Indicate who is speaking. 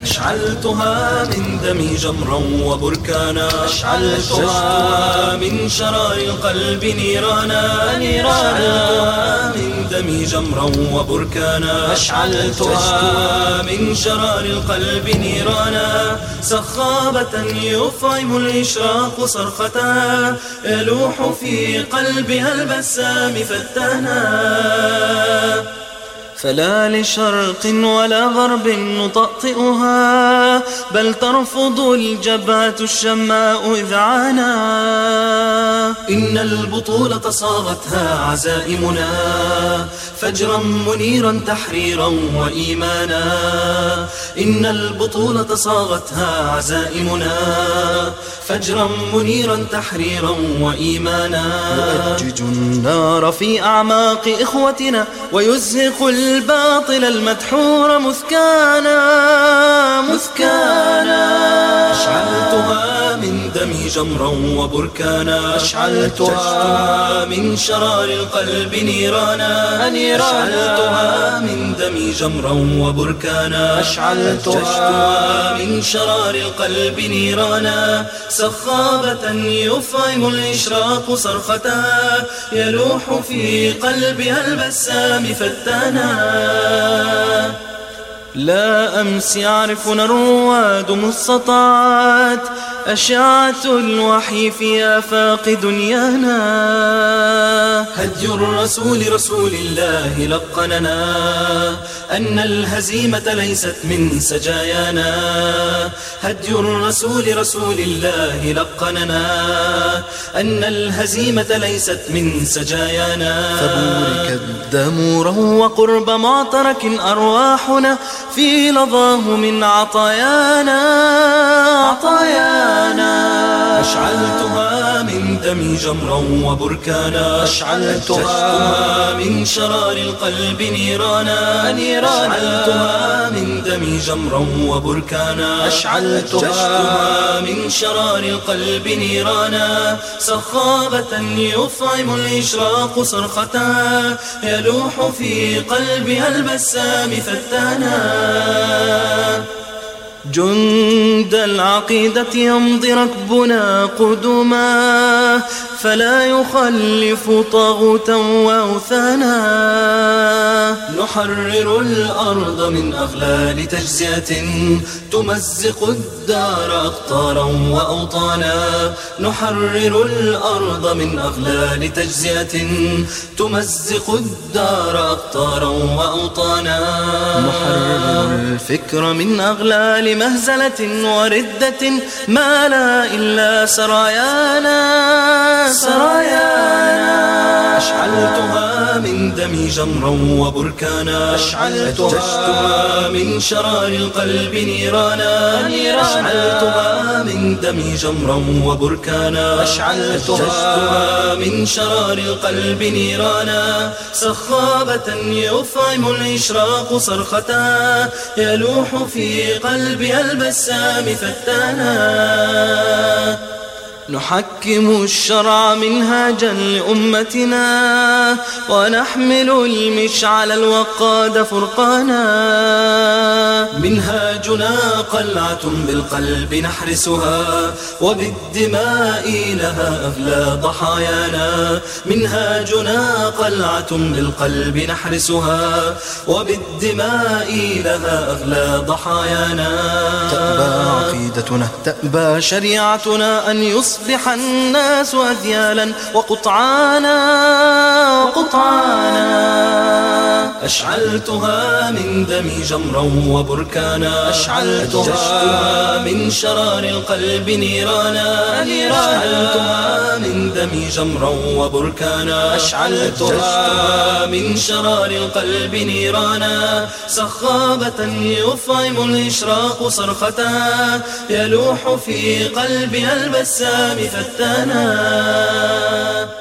Speaker 1: أشعلتها من دمي جمرا وبركانا، أشعلتها من شرار القلب نيرانا، أشعلتها من دمي جمرا وبركانا، أشعلتها من شرار القلب نيرانا. سخابة يفعم الإشراق صرختها، يلوح في قلبها البسام فتانا. فلا لشرق ولا غرب نطأطئها، بل ترفض الجبهة الشماء إذعانا. إن البطولة صاغتها عزائمنا، فجرا منيرا تحريرا وإيمانا. إن البطولة صاغتها عزائمنا، فجرا منيرا تحريرا وإيمانا. يؤجج النار في أعماق إخوتنا، ويزهق الباطل المدحور مثكانا. أشعلتها من دمي جمرا وبركانا، أشعلتها من شرار القلب نيرانا، أشعلتها من دمي جمرا وبركانا، أشعلتها من شرار القلب نيرانا. سخابة يفعم الإشراق صرختها، يلوح في قلبها البسام فتانا. لا أمس يعرفنا الرواد مستطاعات، أشعة الوحي في آفاق دنيانا. هدي الرسول رسول الله لقننا، أن الهزيمة ليست من سجايانا. هدي الرسول رسول الله لقننا، أن الهزيمة ليست من سجايانا. فبورك الدم روى قرب معترك أرواحنا، في لظاه من عطايانا. أشعلتها من دمي جمرا وبركانا، أشعلتها من شرار القلب نيرانا، أشعلتها من دمي جمرا وبركانا، أشعلتها من شرار القلب نيرانا. سخابة يفعم الإشراق صرختها، يلوح في قلبها البسام فتانا. جند العقيدة يمضي ركبنا قدما، فلا يخلف طاغوتا وأوثانا. نحرر الأرض من أغلال تجزئة، تمزق الدار أقطارا وأوطانا. نحرر الأرض من أغلال تجزئة، تمزق الدار أقطارا وأوطانا. نحرر الفكر من أغلال مهزلة وردة، ما لا إلا سرايانا. أشعلتها من دمي جمرا وبركانا، أشعلتها من شرار القلب نيرانا، أشعلتها من دمي جمرا وبركانا، أشعلتها من شرار القلب نيرانا. سخابة يفعم الإشراق صرختها، يلوح في قلبها البسام فتانا. نحكم الشرع منهاجا لأمتنا، ونحمل المشعل الوقاد فرقانا. منهاجنا قلعة بالقلب نحرسها، وبالدماء لها أغلى ضحايانا. منهاجنا قلعة بالقلب نحرسها، وبالدماء لها أغلى ضحايانا. تأبى عقيدتنا، تأبى شريعتنا، أن يصبح الناس أذيالا وقطعانا. أشعلتها من دمي جمرا وبركانا، أشعلتها من شرار القلب نيرانا، أشعلتها من دمي جمرا وبركانا، أشعلتها من شرار القلب نيرانا. سخابة يفعم الإشراق صرختها، يلوح في قلبها البسام فتانا.